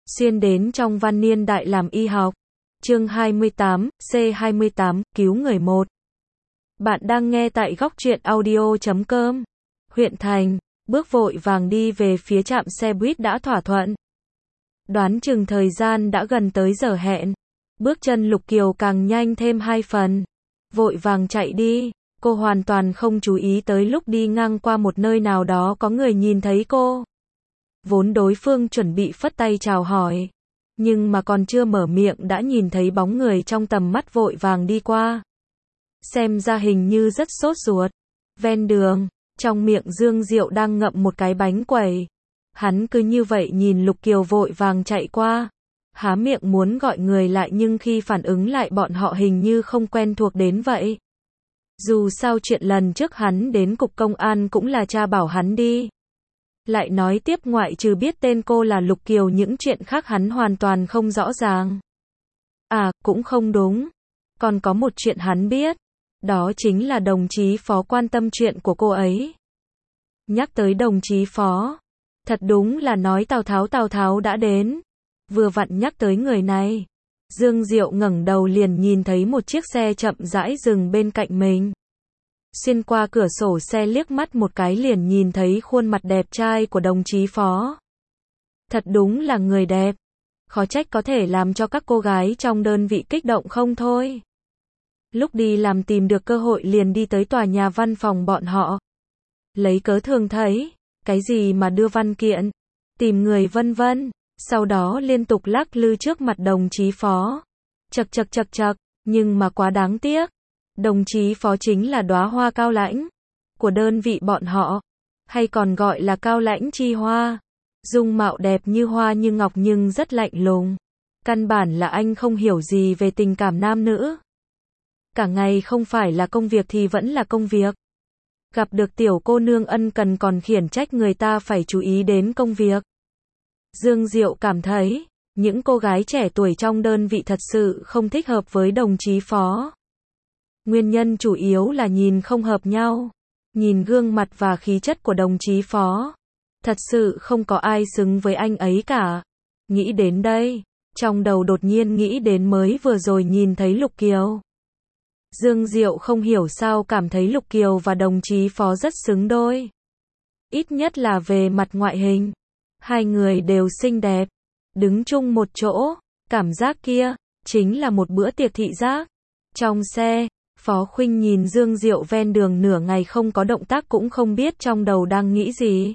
Xuyên đến trong văn niên đại làm y học. Chương 28, C28, cứu người 1. Bạn đang nghe tại góc truyện audio.com. Huyện thành, bước vội vàng đi về phía trạm xe buýt đã thỏa thuận. Đoán chừng thời gian đã gần tới giờ hẹn. Bước chân Lục Kiều càng nhanh thêm 2 phần. Vội vàng chạy đi, cô hoàn toàn không chú ý tới lúc đi ngang qua một nơi nào đó có người nhìn thấy cô. Vốn đối phương chuẩn bị phất tay chào hỏi, nhưng mà còn chưa mở miệng đã nhìn thấy bóng người trong tầm mắt vội vàng đi qua. Xem ra hình như rất sốt ruột. Ven đường, trong miệng Dương Diệu đang ngậm một cái bánh quẩy. Hắn cứ như vậy nhìn Lục Kiều vội vàng chạy qua. Há miệng muốn gọi người lại nhưng khi phản ứng lại bọn họ hình như không quen thuộc đến vậy. Dù sao chuyện lần trước hắn đến cục công an cũng là cha bảo hắn đi. Lại nói tiếp ngoại trừ biết tên cô là Lục Kiều những chuyện khác hắn hoàn toàn không rõ ràng. À, cũng không đúng. Còn có một chuyện hắn biết. Đó chính là đồng chí phó quan tâm chuyện của cô ấy. Nhắc tới đồng chí phó. Thật đúng là nói Tào Tháo đã đến. Vừa vặn nhắc tới người này. Dương Diệu ngẩng đầu liền nhìn thấy một chiếc xe chậm rãi dừng bên cạnh mình. Xuyên qua cửa sổ xe liếc mắt một cái liền nhìn thấy khuôn mặt đẹp trai của đồng chí phó. Thật đúng là người đẹp. Khó trách có thể làm cho các cô gái trong đơn vị kích động không thôi. Lúc đi làm tìm được cơ hội liền đi tới tòa nhà văn phòng bọn họ. Lấy cớ thường thấy, cái gì mà đưa văn kiện, tìm người vân vân. Sau đó liên tục lắc lư trước mặt đồng chí phó. Chậc, nhưng mà quá đáng tiếc. Đồng chí phó chính là đóa hoa cao lãnh của đơn vị bọn họ, hay còn gọi là cao lãnh chi hoa. Dung mạo đẹp như hoa như ngọc nhưng rất lạnh lùng. Căn bản là anh không hiểu gì về tình cảm nam nữ. Cả ngày không phải là công việc thì vẫn là công việc. Gặp được tiểu cô nương ân cần còn khiển trách người ta phải chú ý đến công việc. Dương Diệu cảm thấy, những cô gái trẻ tuổi trong đơn vị thật sự không thích hợp với đồng chí phó. Nguyên nhân chủ yếu là nhìn không hợp nhau. Nhìn gương mặt và khí chất của đồng chí phó. Thật sự không có ai xứng với anh ấy cả. Nghĩ đến đây, trong đầu đột nhiên nghĩ đến mới vừa rồi nhìn thấy Lục Kiều. Dương Diệu không hiểu sao cảm thấy Lục Kiều và đồng chí phó rất xứng đôi. Ít nhất là về mặt ngoại hình. Hai người đều xinh đẹp. Đứng chung một chỗ, cảm giác kia, chính là một bữa tiệc thị giác. Trong xe, Phó Khuynh nhìn Dương Diệu ven đường nửa ngày không có động tác cũng không biết trong đầu đang nghĩ gì.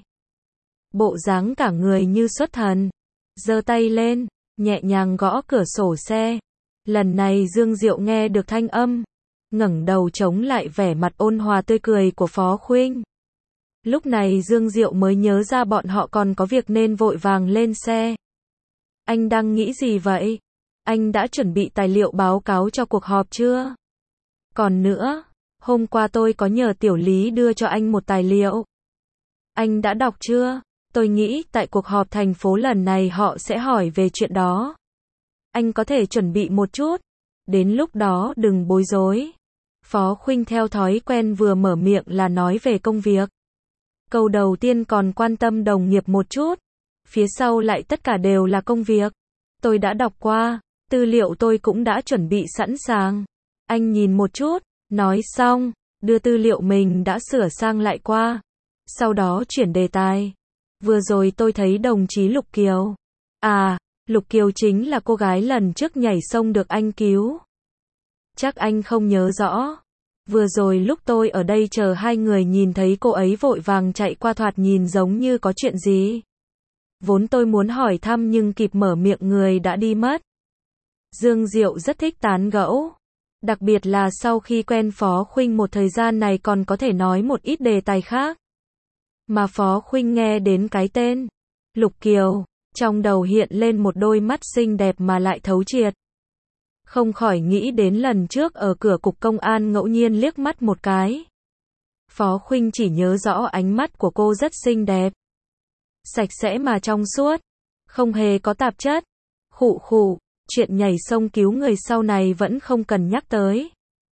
Bộ dáng cả người như xuất thần. Giơ tay lên, nhẹ nhàng gõ cửa sổ xe. Lần này Dương Diệu nghe được thanh âm. Ngẩng đầu chống lại vẻ mặt ôn hòa tươi cười của Phó Khuynh. Lúc này Dương Diệu mới nhớ ra bọn họ còn có việc nên vội vàng lên xe. Anh đang nghĩ gì vậy? Anh đã chuẩn bị tài liệu báo cáo cho cuộc họp chưa? Còn nữa, hôm qua tôi có nhờ Tiểu Lý đưa cho anh một tài liệu. Anh đã đọc chưa? Tôi nghĩ tại cuộc họp thành phố lần này họ sẽ hỏi về chuyện đó. Anh có thể chuẩn bị một chút. Đến lúc đó đừng bối rối. Phó Khuynh theo thói quen vừa mở miệng là nói về công việc. Câu đầu tiên còn quan tâm đồng nghiệp một chút. Phía sau lại tất cả đều là công việc. Tôi đã đọc qua. Tư liệu tôi cũng đã chuẩn bị sẵn sàng. Anh nhìn một chút. Nói xong, đưa tư liệu mình đã sửa sang lại qua. Sau đó chuyển đề tài. Vừa rồi tôi thấy đồng chí Lục Kiều. À, Lục Kiều chính là cô gái lần trước nhảy sông được anh cứu. Chắc anh không nhớ rõ. Vừa rồi lúc tôi ở đây chờ hai người nhìn thấy cô ấy vội vàng chạy qua thoạt nhìn giống như có chuyện gì. Vốn tôi muốn hỏi thăm nhưng kịp mở miệng người đã đi mất. Dương Diệu rất thích tán gẫu. Đặc biệt là sau khi quen Phó Khuynh một thời gian này còn có thể nói một ít đề tài khác. Mà Phó Khuynh nghe đến cái tên Lục Kiều, trong đầu hiện lên một đôi mắt xinh đẹp mà lại thấu triệt. Không khỏi nghĩ đến lần trước ở cửa cục công an ngẫu nhiên liếc mắt một cái. Phó Khuynh chỉ nhớ rõ ánh mắt của cô rất xinh đẹp. Sạch sẽ mà trong suốt. Không hề có tạp chất. Khụ, chuyện nhảy sông cứu người sau này vẫn không cần nhắc tới.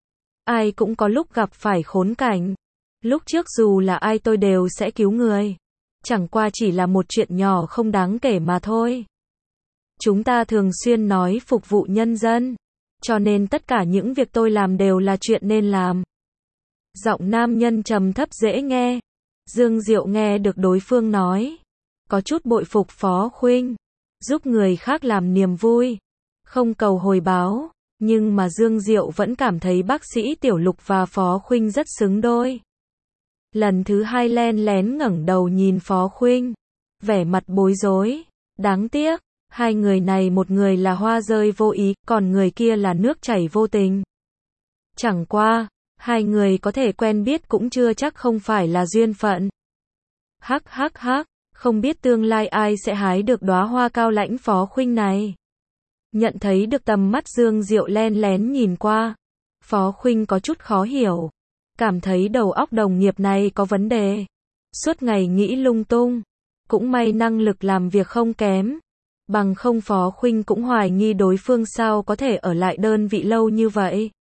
Ai cũng có lúc gặp phải khốn cảnh. Lúc trước dù là ai tôi đều sẽ cứu người. Chẳng qua chỉ là một chuyện nhỏ không đáng kể mà thôi. Chúng ta thường xuyên nói phục vụ nhân dân. Cho nên tất cả những việc tôi làm đều là chuyện nên làm. Giọng nam nhân trầm thấp dễ nghe. Dương Diệu nghe được đối phương nói. Có chút bội phục Phó Khuynh. Giúp người khác làm niềm vui. Không cầu hồi báo. Nhưng mà Dương Diệu vẫn cảm thấy bác sĩ Tiểu Lục và Phó Khuynh rất xứng đôi. Lần thứ hai len lén ngẩng đầu nhìn Phó Khuynh. Vẻ mặt bối rối. Đáng tiếc. Hai người này một người là hoa rơi vô ý, còn người kia là nước chảy vô tình. Chẳng qua, hai người có thể quen biết cũng chưa chắc không phải là duyên phận. Hắc hắc hắc, không biết tương lai ai sẽ hái được đóa hoa cao lãnh Phó Khuynh này. Nhận thấy được tầm mắt Dương Diệu len lén nhìn qua. Phó Khuynh có chút khó hiểu. Cảm thấy đầu óc đồng nghiệp này có vấn đề. Suốt ngày nghĩ lung tung. Cũng may năng lực làm việc không kém. Bằng không Phó Khuynh cũng hoài nghi đối phương sao có thể ở lại đơn vị lâu như vậy.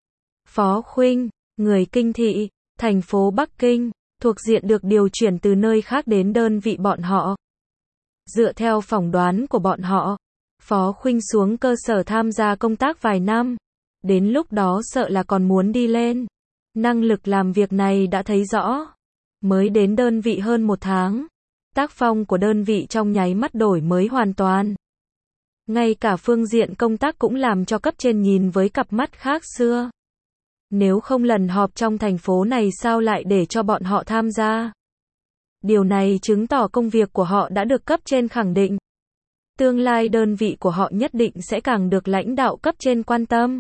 Phó Khuynh, người Kinh thị, thành phố Bắc Kinh, thuộc diện được điều chuyển từ nơi khác đến đơn vị bọn họ. Dựa theo phỏng đoán của bọn họ, Phó Khuynh xuống cơ sở tham gia công tác vài năm. Đến lúc đó sợ là còn muốn đi lên. Năng lực làm việc này đã thấy rõ. Mới đến đơn vị hơn 1 tháng. Tác phong của đơn vị trong nháy mắt đổi mới hoàn toàn. Ngay cả phương diện công tác cũng làm cho cấp trên nhìn với cặp mắt khác xưa. Nếu không lần họp trong thành phố này sao lại để cho bọn họ tham gia? Điều này chứng tỏ công việc của họ đã được cấp trên khẳng định. Tương lai đơn vị của họ nhất định sẽ càng được lãnh đạo cấp trên quan tâm.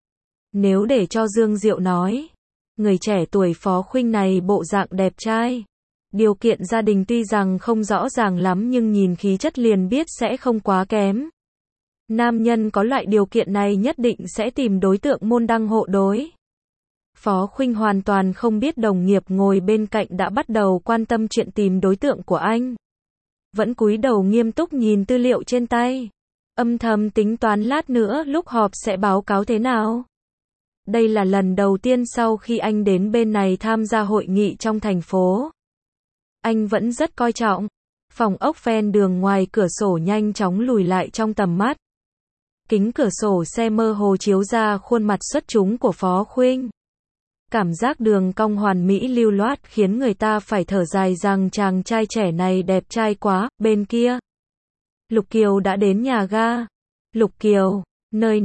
Nếu để cho Dương Diệu nói, người trẻ tuổi Phó Khuynh này bộ dạng đẹp trai. Điều kiện gia đình tuy rằng không rõ ràng lắm nhưng nhìn khí chất liền biết sẽ không quá kém. Nam nhân có loại điều kiện này nhất định sẽ tìm đối tượng môn đăng hộ đối. Phó Khuynh hoàn toàn không biết đồng nghiệp ngồi bên cạnh đã bắt đầu quan tâm chuyện tìm đối tượng của anh. Vẫn cúi đầu nghiêm túc nhìn tư liệu trên tay. Âm thầm tính toán lát nữa lúc họp sẽ báo cáo thế nào. Đây là lần đầu tiên sau khi anh đến bên này tham gia hội nghị trong thành phố. Anh vẫn rất coi trọng. Phòng ốc ven đường ngoài cửa sổ nhanh chóng lùi lại trong tầm mắt. Kính cửa sổ xe mơ hồ chiếu ra khuôn mặt xuất chúng của Phó Khuynh. Cảm giác đường cong hoàn mỹ lưu loát khiến người ta phải thở dài rằng chàng trai trẻ này đẹp trai quá. Bên kia, Lục Kiều đã đến nhà ga. Lục Kiều, nơi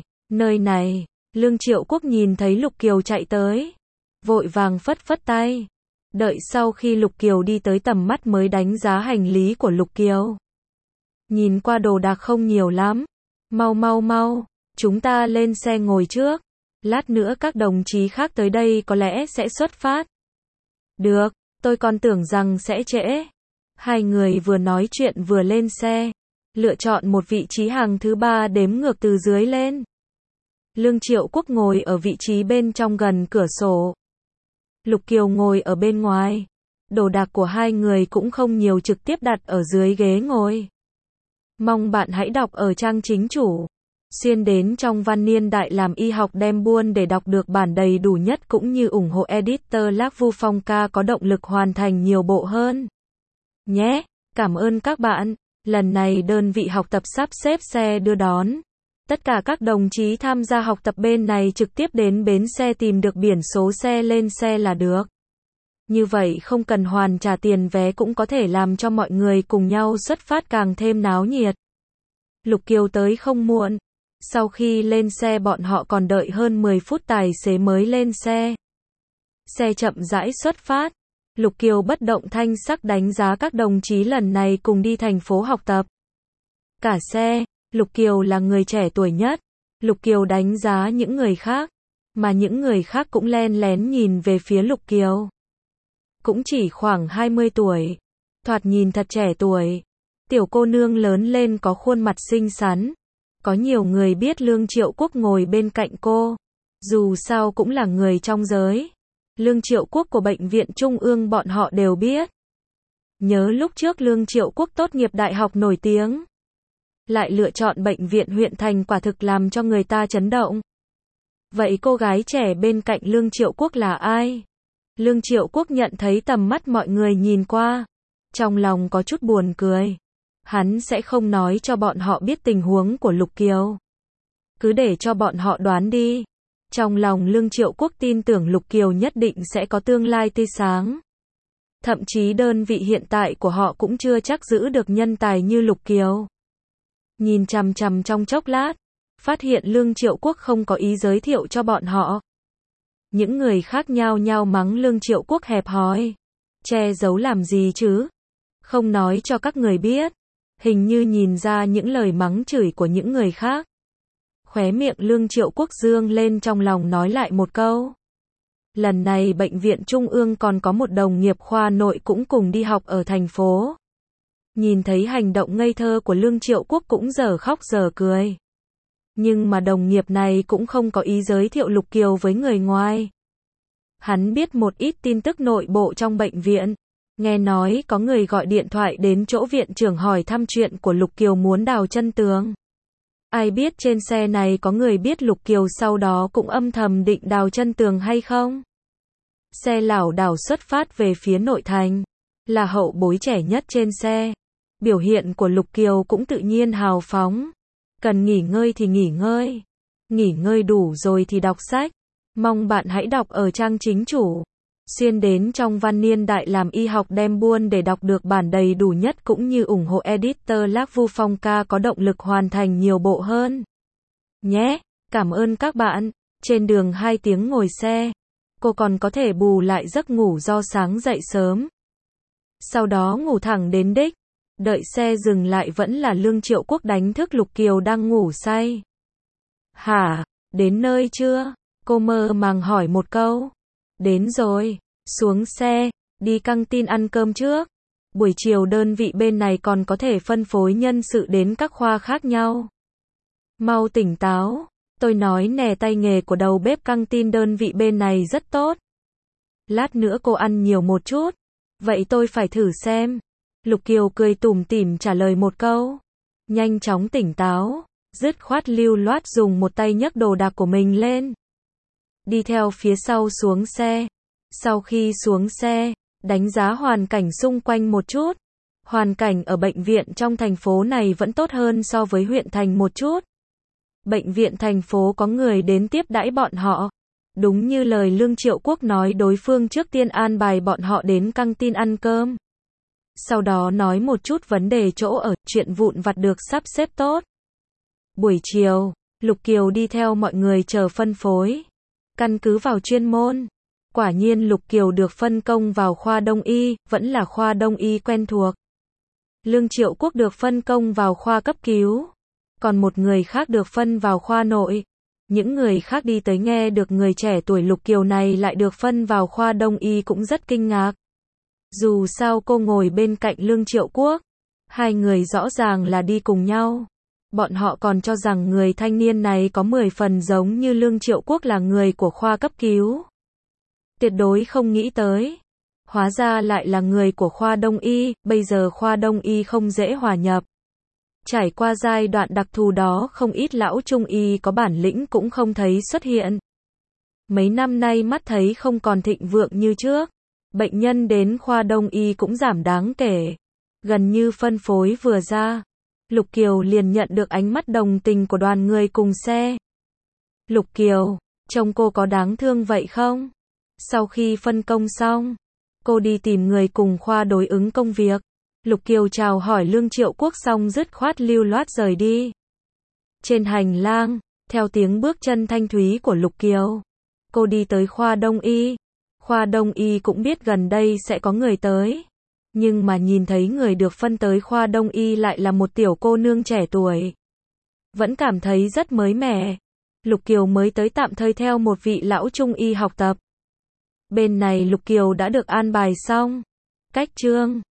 này. Lương Triệu Quốc nhìn thấy Lục Kiều chạy tới. Vội vàng phất phất tay. Đợi sau khi Lục Kiều đi tới tầm mắt mới đánh giá hành lý của Lục Kiều. Nhìn qua đồ đạc không nhiều lắm. Mau, chúng ta lên xe ngồi trước. Lát nữa các đồng chí khác tới đây có lẽ sẽ xuất phát. Được, tôi còn tưởng rằng sẽ trễ. Hai người vừa nói chuyện vừa lên xe. Lựa chọn một vị trí hàng thứ 3 đếm ngược từ dưới lên. Lương Triệu Quốc ngồi ở vị trí bên trong gần cửa sổ. Lục Kiều ngồi ở bên ngoài. Đồ đạc của hai người cũng không nhiều trực tiếp đặt ở dưới ghế ngồi. Mong bạn hãy đọc ở trang chính chủ. Xuyên đến trong văn niên đại làm y học đem buôn để đọc được bản đầy đủ nhất cũng như ủng hộ editor Lạc Vu Phong ca có động lực hoàn thành nhiều bộ hơn. Nhé, cảm ơn các bạn. Lần này đơn vị học tập sắp xếp xe đưa đón. Tất cả các đồng chí tham gia học tập bên này trực tiếp đến bến xe tìm được biển số xe lên xe là được. Như vậy không cần hoàn trả tiền vé cũng có thể làm cho mọi người cùng nhau xuất phát càng thêm náo nhiệt. Lục Kiều tới không muộn. Sau khi lên xe bọn họ còn đợi hơn 10 phút tài xế mới lên xe. Xe chậm rãi xuất phát. Lục Kiều bất động thanh sắc đánh giá các đồng chí lần này cùng đi thành phố học tập. Cả xe, Lục Kiều là người trẻ tuổi nhất. Lục Kiều đánh giá những người khác, mà những người khác cũng len lén nhìn về phía Lục Kiều. Cũng chỉ khoảng 20 tuổi. Thoạt nhìn thật trẻ tuổi. Tiểu cô nương lớn lên có khuôn mặt xinh xắn. Có nhiều người biết Lương Triệu Quốc ngồi bên cạnh cô. Dù sao cũng là người trong giới. Lương Triệu Quốc của bệnh viện Trung ương bọn họ đều biết. Nhớ lúc trước Lương Triệu Quốc tốt nghiệp đại học nổi tiếng. Lại lựa chọn bệnh viện huyện thành quả thực làm cho người ta chấn động. Vậy cô gái trẻ bên cạnh Lương Triệu Quốc là ai? Lương Triệu Quốc nhận thấy tầm mắt mọi người nhìn qua. Trong lòng có chút buồn cười. Hắn sẽ không nói cho bọn họ biết tình huống của Lục Kiều. Cứ để cho bọn họ đoán đi. Trong lòng Lương Triệu Quốc tin tưởng Lục Kiều nhất định sẽ có tương lai tươi sáng. Thậm chí đơn vị hiện tại của họ cũng chưa chắc giữ được nhân tài như Lục Kiều. Nhìn chằm chằm trong chốc lát, phát hiện Lương Triệu Quốc không có ý giới thiệu cho bọn họ. Những người khác nhao nhao mắng Lương Triệu Quốc hẹp hòi. Che giấu làm gì chứ? Không nói cho các người biết. Hình như nhìn ra những lời mắng chửi của những người khác. Khóe miệng Lương Triệu Quốc dương lên, trong lòng nói lại một câu. Lần này bệnh viện Trung ương còn có một đồng nghiệp khoa nội cũng cùng đi học ở thành phố. Nhìn thấy hành động ngây thơ của Lương Triệu Quốc cũng dở khóc dở cười. Nhưng mà đồng nghiệp này cũng không có ý giới thiệu Lục Kiều với người ngoài. Hắn biết một ít tin tức nội bộ trong bệnh viện. Nghe nói có người gọi điện thoại đến chỗ viện trưởng hỏi thăm chuyện của Lục Kiều muốn đào chân tường. Ai biết trên xe này có người biết Lục Kiều sau đó cũng âm thầm định đào chân tường hay không? Xe lảo đảo xuất phát về phía nội thành. Là hậu bối trẻ nhất trên xe. Biểu hiện của Lục Kiều cũng tự nhiên hào phóng. Cần nghỉ ngơi thì nghỉ ngơi. Nghỉ ngơi đủ rồi thì đọc sách. Mong bạn hãy đọc ở trang chính chủ. Xuyên đến trong Văn Niên Đại làm y học đem buôn để đọc được bản đầy đủ nhất cũng như ủng hộ editor Lạc Vu Phong ca có động lực hoàn thành nhiều bộ hơn. Nhé, cảm ơn các bạn. Trên đường 2 tiếng ngồi xe, cô còn có thể bù lại giấc ngủ do sáng dậy sớm. Sau đó ngủ thẳng đến đích. Đợi xe dừng lại vẫn là Lương Triệu Quốc đánh thức Lục Kiều đang ngủ say. Hả, đến nơi chưa? Cô mơ màng hỏi một câu. Đến rồi, xuống xe, đi căng tin ăn cơm trước. Buổi chiều đơn vị bên này còn có thể phân phối nhân sự đến các khoa khác nhau. Mau tỉnh táo, tôi nói nè, tay nghề của đầu bếp căng tin đơn vị bên này rất tốt. Lát nữa cô ăn nhiều một chút. Vậy tôi phải thử xem. Lục Kiều cười tủm tỉm trả lời một câu. Nhanh chóng tỉnh táo, dứt khoát lưu loát dùng một tay nhấc đồ đạc của mình lên. Đi theo phía sau xuống xe. Sau khi xuống xe, đánh giá hoàn cảnh xung quanh một chút. Hoàn cảnh ở bệnh viện trong thành phố này vẫn tốt hơn so với huyện thành một chút. Bệnh viện thành phố có người đến tiếp đãi bọn họ. Đúng như lời Lương Triệu Quốc nói, đối phương trước tiên an bài bọn họ đến căng tin ăn cơm. Sau đó nói một chút vấn đề chỗ ở, chuyện vụn vặt được sắp xếp tốt. Buổi chiều, Lục Kiều đi theo mọi người chờ phân phối. Căn cứ vào chuyên môn. Quả nhiên Lục Kiều được phân công vào khoa đông y, vẫn là khoa đông y quen thuộc. Lương Triệu Quốc được phân công vào khoa cấp cứu. Còn một người khác được phân vào khoa nội. Những người khác đi tới nghe được người trẻ tuổi Lục Kiều này lại được phân vào khoa đông y cũng rất kinh ngạc. Dù sao cô ngồi bên cạnh Lương Triệu Quốc. Hai người rõ ràng là đi cùng nhau. Bọn họ còn cho rằng người thanh niên này có 10 phần giống như Lương Triệu Quốc là người của khoa cấp cứu. Tuyệt đối không nghĩ tới. Hóa ra lại là người của khoa đông y, bây giờ khoa đông y không dễ hòa nhập. Trải qua giai đoạn đặc thù đó, không ít lão trung y có bản lĩnh cũng không thấy xuất hiện. Mấy năm nay mắt thấy không còn thịnh vượng như trước. Bệnh nhân đến khoa đông y cũng giảm đáng kể. Gần như phân phối vừa ra, Lục Kiều liền nhận được ánh mắt đồng tình của đoàn người cùng xe. Lục Kiều, trông cô có đáng thương vậy không? Sau khi phân công xong, cô đi tìm người cùng khoa đối ứng công việc. Lục Kiều chào hỏi Lương Triệu Quốc xong dứt khoát lưu loát rời đi. Trên hành lang, theo tiếng bước chân thanh thúy của Lục Kiều, cô đi tới khoa đông y. Khoa đông y cũng biết gần đây sẽ có người tới. Nhưng mà nhìn thấy người được phân tới khoa đông y lại là một tiểu cô nương trẻ tuổi. Vẫn cảm thấy rất mới mẻ. Lục Kiều mới tới tạm thời theo một vị lão trung y học tập. Bên này Lục Kiều đã được an bài xong. Cách chương